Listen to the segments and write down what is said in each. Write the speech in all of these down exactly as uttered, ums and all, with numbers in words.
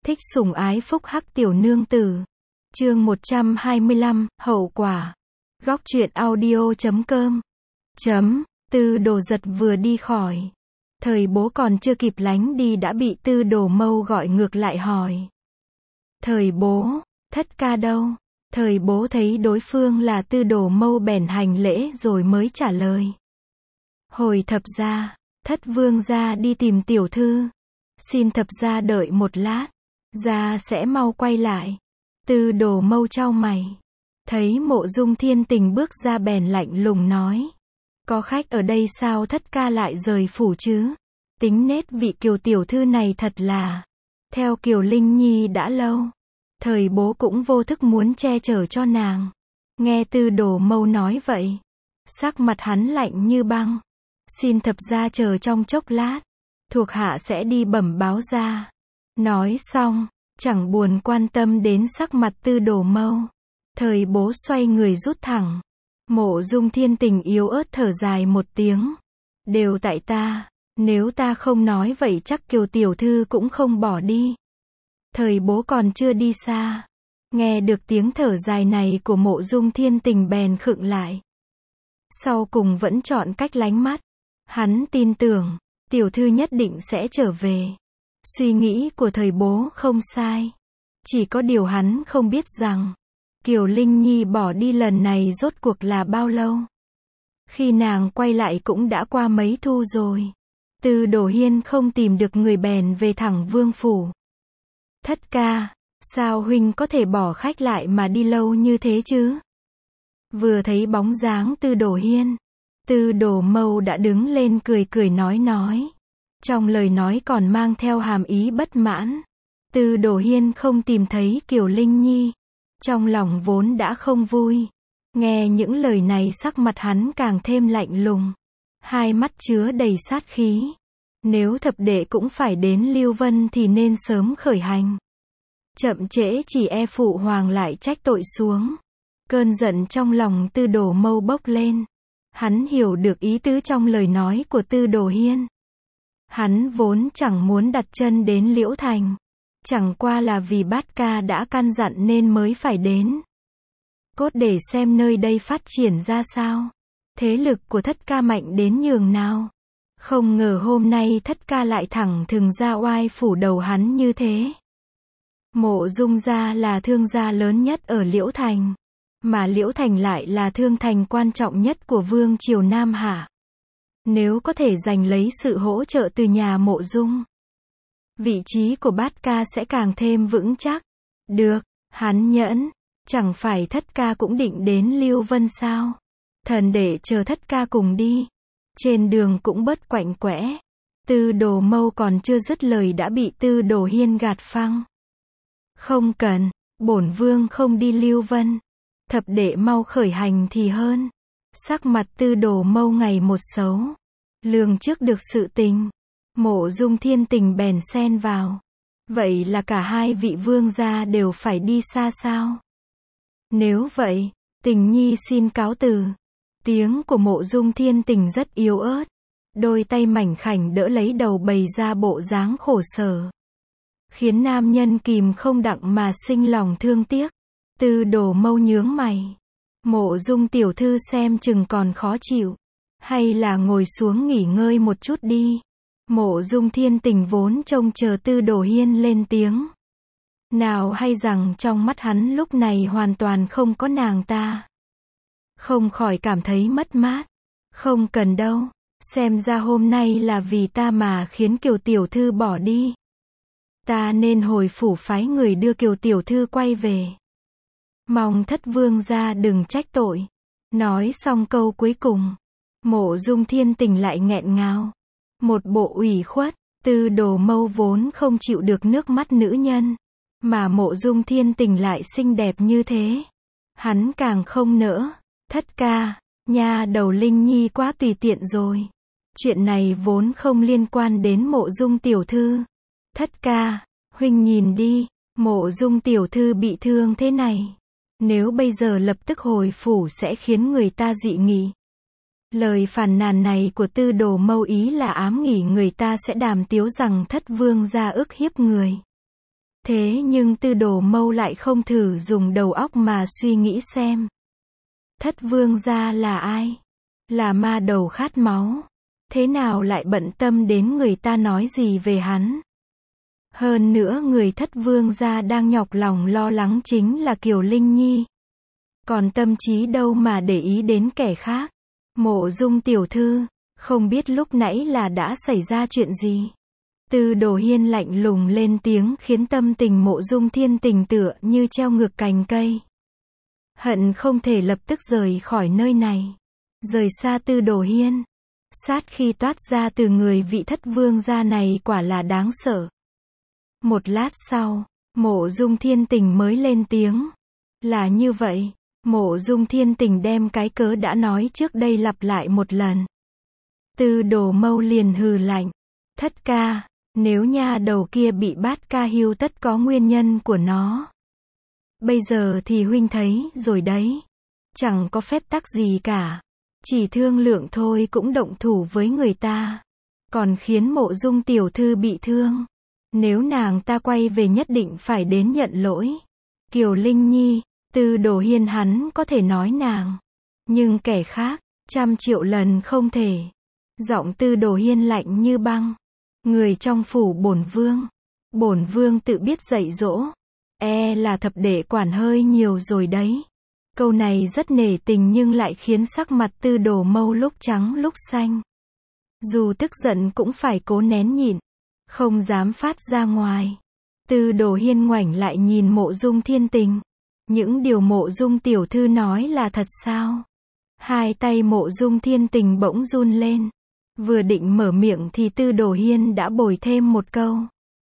Thích sủng ái phúc hắc tiểu nương tử. Chương một trăm hai mươi lăm, hậu quả. Góc truyện audio chấm com. Chấm, Tư Đồ Giật vừa đi khỏi. Thời bố còn chưa kịp lánh đi đã bị Tư Đồ Mâu gọi ngược lại hỏi. Thời bố, thất ca đâu? Thời bố thấy đối phương là Tư Đồ Mâu bèn hành lễ rồi mới trả lời. Hồi thập gia, thất vương gia đi tìm tiểu thư. Xin thập gia đợi một lát, gia sẽ mau quay lại. Tư Đồ Mâu chau mày. Thấy Mộ Dung Thiên Tình bước ra bèn lạnh lùng nói. Có khách ở đây sao thất ca lại rời phủ chứ? Tính nết vị Kiều tiểu thư này thật là. Theo Kiều Linh Nhi đã lâu. Thời bố cũng vô thức muốn che chở cho nàng. Nghe Tư Đồ Mâu nói vậy. Sắc mặt hắn lạnh như băng. Xin thập gia chờ trong chốc lát. Thuộc hạ sẽ đi bẩm báo ra. Nói xong, chẳng buồn quan tâm đến sắc mặt Tư Đồ Mâu. Thời bố xoay người rút thẳng. Mộ Dung Thiên Tình yếu ớt thở dài một tiếng. Đều tại ta, nếu ta không nói vậy chắc Kiều tiểu thư cũng không bỏ đi. Thời bố còn chưa đi xa. Nghe được tiếng thở dài này của Mộ Dung Thiên Tình bèn khựng lại. Sau cùng vẫn chọn cách lánh mắt. Hắn tin tưởng, tiểu thư nhất định sẽ trở về. Suy nghĩ của thời bố không sai. Chỉ có điều hắn không biết rằng, Kiều Linh Nhi bỏ đi lần này rốt cuộc là bao lâu. Khi nàng quay lại cũng đã qua mấy thu rồi. Tư Đồ Hiên không tìm được người bèn về thẳng vương phủ. Thất ca, sao huynh có thể bỏ khách lại mà đi lâu như thế chứ? Vừa thấy bóng dáng Tư Đồ Hiên, Tư Đồ Mâu đã đứng lên cười cười nói nói. Trong lời nói còn mang theo hàm ý bất mãn. Tư Đồ Hiên không tìm thấy Kiều Linh Nhi. Trong lòng vốn đã không vui. Nghe những lời này sắc mặt hắn càng thêm lạnh lùng. Hai mắt chứa đầy sát khí. Nếu thập đệ cũng phải đến Lưu Vân thì nên sớm khởi hành. Chậm trễ chỉ e phụ hoàng lại trách tội xuống. Cơn giận trong lòng Tư Đồ Mâu bốc lên. Hắn hiểu được ý tứ trong lời nói của Tư Đồ Hiên. Hắn vốn chẳng muốn đặt chân đến Liễu Thành. Chẳng qua là vì bát ca đã căn dặn nên mới phải đến. Cốt để xem nơi đây phát triển ra sao. Thế lực của thất ca mạnh đến nhường nào. Không ngờ hôm nay thất ca lại thẳng thừng ra oai phủ đầu hắn như thế. Mộ Dung gia là thương gia lớn nhất ở Liễu Thành. Mà Liễu Thành lại là thương thành quan trọng nhất của vương triều Nam Hạ. Nếu có thể giành lấy sự hỗ trợ từ nhà Mộ Dung, vị trí của bát ca sẽ càng thêm vững chắc. Được, hắn nhẫn. Chẳng phải thất ca cũng định đến Lưu Vân sao? Thần để chờ thất ca cùng đi. Trên đường cũng bớt quạnh quẽ. Tư Đồ Mâu còn chưa dứt lời đã bị Tư Đồ Hiên gạt phăng. Không cần, bổn vương không đi Lưu Vân. Thập đệ mau khởi hành thì hơn. Sắc mặt Tư Đồ Mâu ngày một xấu. Lường trước được sự tình. Mộ Dung Thiên Tình bèn xen vào. Vậy là cả hai vị vương gia đều phải đi xa sao? Nếu vậy, Tình Nhi xin cáo từ. Tiếng của Mộ Dung Thiên Tình rất yếu ớt. Đôi tay mảnh khảnh đỡ lấy đầu bày ra bộ dáng khổ sở. Khiến nam nhân kìm không đặng mà sinh lòng thương tiếc. Tư Đồ Mâu nhướng mày. Mộ Dung tiểu thư xem chừng còn khó chịu. Hay là ngồi xuống nghỉ ngơi một chút đi. Mộ Dung Thiên Tình vốn trông chờ Tư Đồ Hiên lên tiếng. Nào hay rằng trong mắt hắn lúc này hoàn toàn không có nàng ta. Không khỏi cảm thấy mất mát. Không cần đâu. Xem ra hôm nay là vì ta mà khiến Kiều tiểu thư bỏ đi. Ta nên hồi phủ phái người đưa Kiều tiểu thư quay về. Mong thất vương gia đừng trách tội. Nói xong câu cuối cùng, Mộ Dung Thiên Tình lại nghẹn ngào. Một bộ ủy khuất. Tư Đồ Mâu vốn không chịu được nước mắt nữ nhân. Mà Mộ Dung Thiên Tình lại xinh đẹp như thế. Hắn càng không nỡ. Thất ca, nha đầu Linh Nhi quá tùy tiện rồi. Chuyện này vốn không liên quan đến Mộ Dung tiểu thư. Thất ca, huynh nhìn đi. Mộ Dung tiểu thư bị thương thế này. Nếu bây giờ lập tức hồi phủ sẽ khiến người ta dị nghị. Lời phàn nàn này của Tư Đồ Mâu ý là ám nghỉ người ta sẽ đàm tiếu rằng thất vương gia ức hiếp người. Thế nhưng Tư Đồ Mâu lại không thử dùng đầu óc mà suy nghĩ xem. Thất vương gia là ai? Là ma đầu khát máu. Thế nào lại bận tâm đến người ta nói gì về hắn? Hơn nữa người thất vương gia đang nhọc lòng lo lắng chính là Kiều Linh Nhi. Còn tâm trí đâu mà để ý đến kẻ khác. Mộ Dung tiểu thư, không biết lúc nãy là đã xảy ra chuyện gì? Tư Đồ Hiên lạnh lùng lên tiếng khiến tâm tình Mộ Dung Thiên Tình tựa như treo ngược cành cây. Hận không thể lập tức rời khỏi nơi này. Rời xa Tư Đồ Hiên. Sát khi toát ra từ người vị thất vương gia này quả là đáng sợ. Một lát sau, Mộ Dung Thiên Tình mới lên tiếng. Là như vậy. Mộ Dung Thiên Tình đem cái cớ đã nói trước đây lặp lại một lần. Tư Đồ Mâu liền hừ lạnh. Thất ca, nếu nha đầu kia bị bát ca hiêu tất có nguyên nhân của nó. Bây giờ thì huynh thấy rồi đấy. Chẳng có phép tắc gì cả. Chỉ thương lượng thôi cũng động thủ với người ta. Còn khiến Mộ Dung tiểu thư bị thương. Nếu nàng ta quay về nhất định phải đến nhận lỗi. Kiều Linh Nhi, Tư Đồ Hiên hắn có thể nói nàng. Nhưng kẻ khác, trăm triệu lần không thể. Giọng Tư Đồ Hiên lạnh như băng. Người trong phủ bổn vương. Bổn vương tự biết dạy dỗ. E là thập đệ quản hơi nhiều rồi đấy. Câu này rất nể tình nhưng lại khiến sắc mặt Tư Đồ Mâu lúc trắng lúc xanh. Dù tức giận cũng phải cố nén nhịn. Không dám phát ra ngoài. Tư Đồ Hiên ngoảnh lại nhìn Mộ Dung Thiên Tình. Những điều Mộ Dung tiểu thư nói là thật sao? Hai tay Mộ Dung Thiên Tình bỗng run lên. Vừa định mở miệng thì Tư Đồ Hiên đã bồi thêm một câu.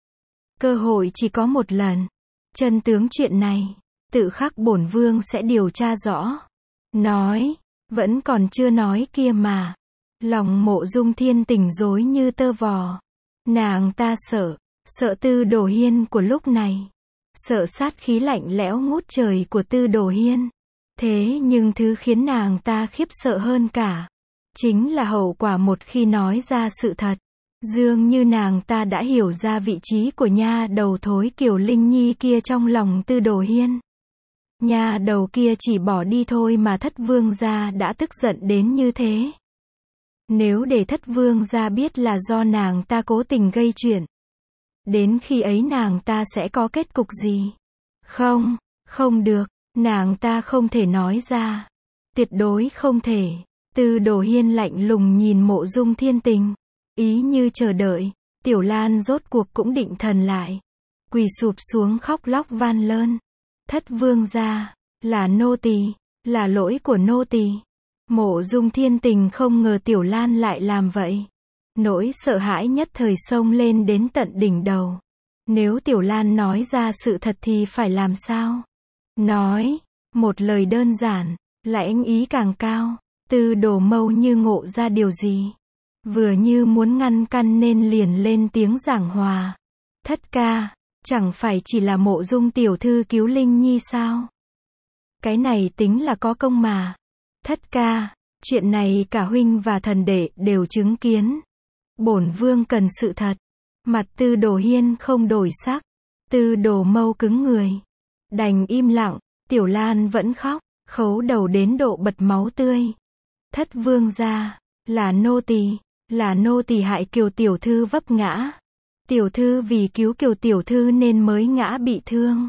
Cơ hội chỉ có một lần. Chân tướng chuyện này, tự khắc bổn vương sẽ điều tra rõ. Nói, vẫn còn chưa nói kia mà. Lòng Mộ Dung Thiên Tình rối như tơ vò. Nàng ta sợ, sợ Tư Đồ Hiên của lúc này. Sợ sát khí lạnh lẽo ngút trời của Tư Đồ Hiên. Thế nhưng thứ khiến nàng ta khiếp sợ hơn cả, chính là hậu quả một khi nói ra sự thật. Dường như nàng ta đã hiểu ra vị trí của nha đầu thối Kiều Linh Nhi kia trong lòng Tư Đồ Hiên. Nha đầu kia chỉ bỏ đi thôi mà thất vương gia đã tức giận đến như thế. Nếu để thất vương gia biết là do nàng ta cố tình gây chuyện, đến khi ấy nàng ta sẽ có kết cục gì? Không, không được, nàng ta không thể nói ra. Tuyệt đối không thể. Tư Đồ Hiên lạnh lùng nhìn Mộ Dung Thiên Tình. Ý như chờ đợi, Tiểu Lan rốt cuộc cũng định thần lại. Quỳ sụp xuống khóc lóc van lơn. Thất vương gia, là nô tỳ, là lỗi của nô tỳ. Mộ Dung Thiên Tình không ngờ Tiểu Lan lại làm vậy. Nỗi sợ hãi nhất thời xông lên đến tận đỉnh đầu. Nếu Tiểu Lan nói ra sự thật thì phải làm sao? Nói, một lời đơn giản, lại anh ý càng cao. Tư Đồ Mâu như ngộ ra điều gì. Vừa như muốn ngăn căn nên liền lên tiếng giảng hòa. Thất ca, chẳng phải chỉ là Mộ Dung tiểu thư cứu Linh Nhi sao? Cái này tính là có công mà. Thất ca, chuyện này cả huynh và thần đệ đều chứng kiến. Bổn vương cần sự thật. Mặt Tư Đồ Hiên không đổi sắc. Tư Đồ Mâu cứng người. Đành im lặng. Tiểu Lan vẫn khóc, khấu đầu đến độ bật máu tươi. Thất vương gia, là nô tỳ, là nô tỳ hại Kiều tiểu thư vấp ngã. Tiểu thư vì cứu Kiều tiểu thư nên mới ngã bị thương.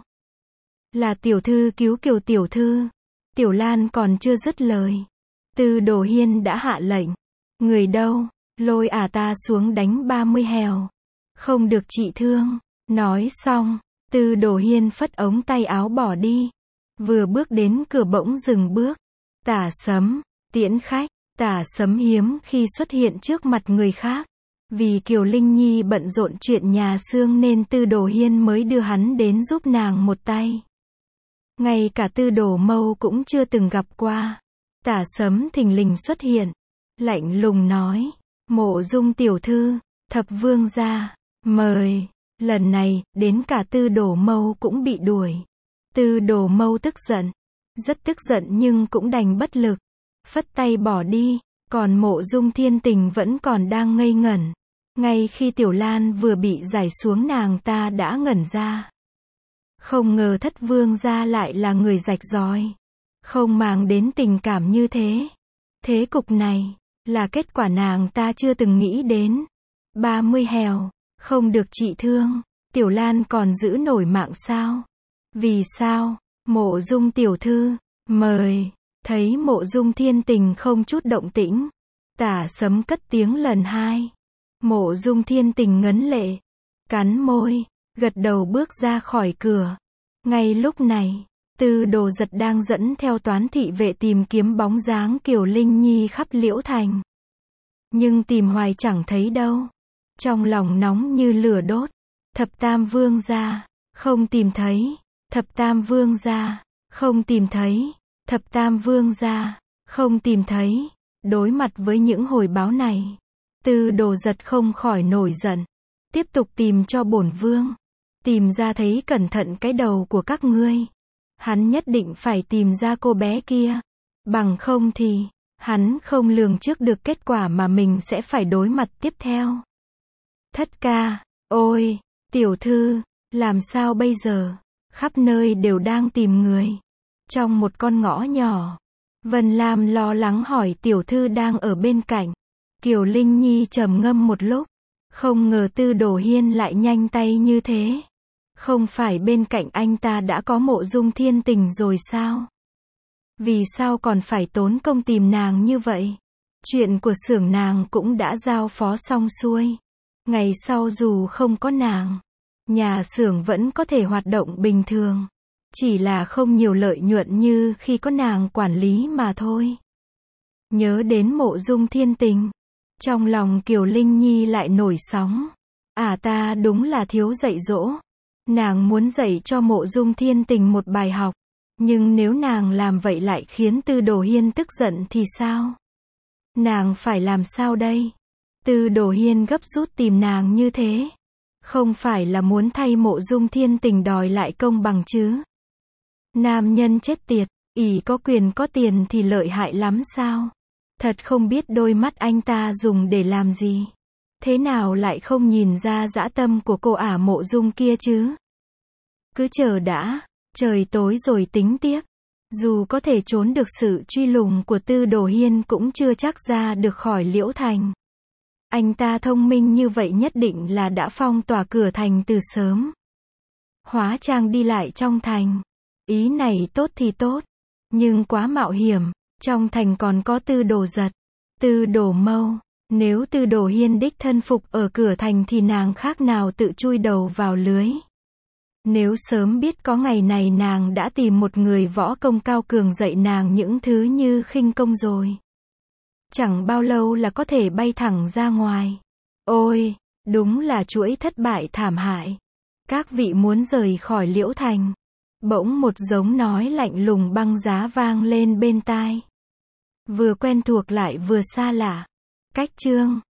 Là tiểu thư cứu Kiều tiểu thư. Tiểu Lan còn chưa dứt lời. Tư Đồ Hiên đã hạ lệnh. Người đâu, lôi ả ta xuống đánh ba mươi hèo. Không được trị thương. Nói xong, Tư Đồ Hiên phất ống tay áo bỏ đi. Vừa bước đến cửa bỗng dừng bước. Tả Sấm, tiễn khách. Tả Sấm hiếm khi xuất hiện trước mặt người khác. Vì Kiều Linh Nhi bận rộn chuyện nhà xương nên Tư Đồ Hiên mới đưa hắn đến giúp nàng một tay. Ngay cả Tư Đồ Mâu cũng chưa từng gặp qua. Tả Sấm thình lình xuất hiện. Lạnh lùng nói. Mộ Dung tiểu thư, thập vương gia, mời. Lần này, đến cả Tư Đồ Mâu cũng bị đuổi. Tư Đồ Mâu tức giận. Rất tức giận nhưng cũng đành bất lực. Phất tay bỏ đi. Còn Mộ Dung Thiên Tình vẫn còn đang ngây ngẩn. Ngay khi Tiểu Lan vừa bị giải xuống nàng ta đã ngẩn ra. Không ngờ Thất vương gia lại là người rạch ròi, không màng đến tình cảm như thế. Thế cục này, là kết quả nàng ta chưa từng nghĩ đến. ba mươi hèo, không được trị thương, Tiểu Lan còn giữ nổi mạng sao? Vì sao? Mộ Dung tiểu thư, mời. Thấy Mộ Dung Thiên Tình không chút động tĩnh, Tả Sấm cất tiếng lần hai. Mộ Dung Thiên Tình ngấn lệ, cắn môi, gật đầu bước ra khỏi cửa. Ngay lúc này, Tư Đồ Giật đang dẫn theo toán thị vệ tìm kiếm bóng dáng Kiều Linh Nhi khắp Liễu Thành. Nhưng tìm hoài chẳng thấy đâu. Trong lòng nóng như lửa đốt. Thập Tam Vương gia, không tìm thấy. Thập Tam Vương gia, không tìm thấy. Thập Tam Vương gia, không tìm thấy. Đối mặt với những hồi báo này, Tư Đồ Giật không khỏi nổi giận. Tiếp tục tìm cho bổn vương. Tìm ra thấy cẩn thận cái đầu của các ngươi. Hắn nhất định phải tìm ra cô bé kia. Bằng không thì, hắn không lường trước được kết quả mà mình sẽ phải đối mặt tiếp theo. Thất ca, ôi, tiểu thư, làm sao bây giờ? Khắp nơi đều đang tìm người. Trong một con ngõ nhỏ, Vân Lam lo lắng hỏi tiểu thư đang ở bên cạnh. Kiều Linh Nhi trầm ngâm một lúc. Không ngờ Tư Đồ Hiên lại nhanh tay như thế. Không phải bên cạnh anh ta đã có Mộ Dung Thiên Tình rồi sao? Vì sao còn phải tốn công tìm nàng như vậy? Chuyện của xưởng nàng cũng đã giao phó xong xuôi. Ngày sau dù không có nàng, nhà xưởng vẫn có thể hoạt động bình thường. Chỉ là không nhiều lợi nhuận như khi có nàng quản lý mà thôi. Nhớ đến Mộ Dung Thiên Tình, trong lòng Kiều Linh Nhi lại nổi sóng. À ta đúng là thiếu dạy dỗ. Nàng muốn dạy cho Mộ Dung Thiên Tình một bài học. Nhưng nếu nàng làm vậy lại khiến Tư Đồ Hiên tức giận thì sao? Nàng phải làm sao đây? Tư Đồ Hiên gấp rút tìm nàng như thế. Không phải là muốn thay Mộ Dung Thiên Tình đòi lại công bằng chứ? Nam nhân chết tiệt, ỷ có quyền có tiền thì lợi hại lắm sao? Thật không biết đôi mắt anh ta dùng để làm gì. Thế nào lại không nhìn ra dã tâm của cô ả Mộ Dung kia chứ? Cứ chờ đã, trời tối rồi tính tiếp. Dù có thể trốn được sự truy lùng của Tư Đồ Hiên cũng chưa chắc ra được khỏi Liễu Thành. Anh ta thông minh như vậy nhất định là đã phong tỏa cửa thành từ sớm. Hóa trang đi lại trong thành. Ý này tốt thì tốt, nhưng quá mạo hiểm. Trong thành còn có Tư Đồ Giật, Tư Đồ Mâu. Nếu Tư Đồ Hiên đích thân phục ở cửa thành thì nàng khác nào tự chui đầu vào lưới. Nếu sớm biết có ngày này nàng đã tìm một người võ công cao cường dạy nàng những thứ như khinh công rồi. Chẳng bao lâu là có thể bay thẳng ra ngoài. Ôi, đúng là chuỗi thất bại thảm hại. Các vị muốn rời khỏi Liễu Thành. Bỗng một giọng nói lạnh lùng băng giá vang lên bên tai. Vừa quen thuộc lại vừa xa lạ. Cách chương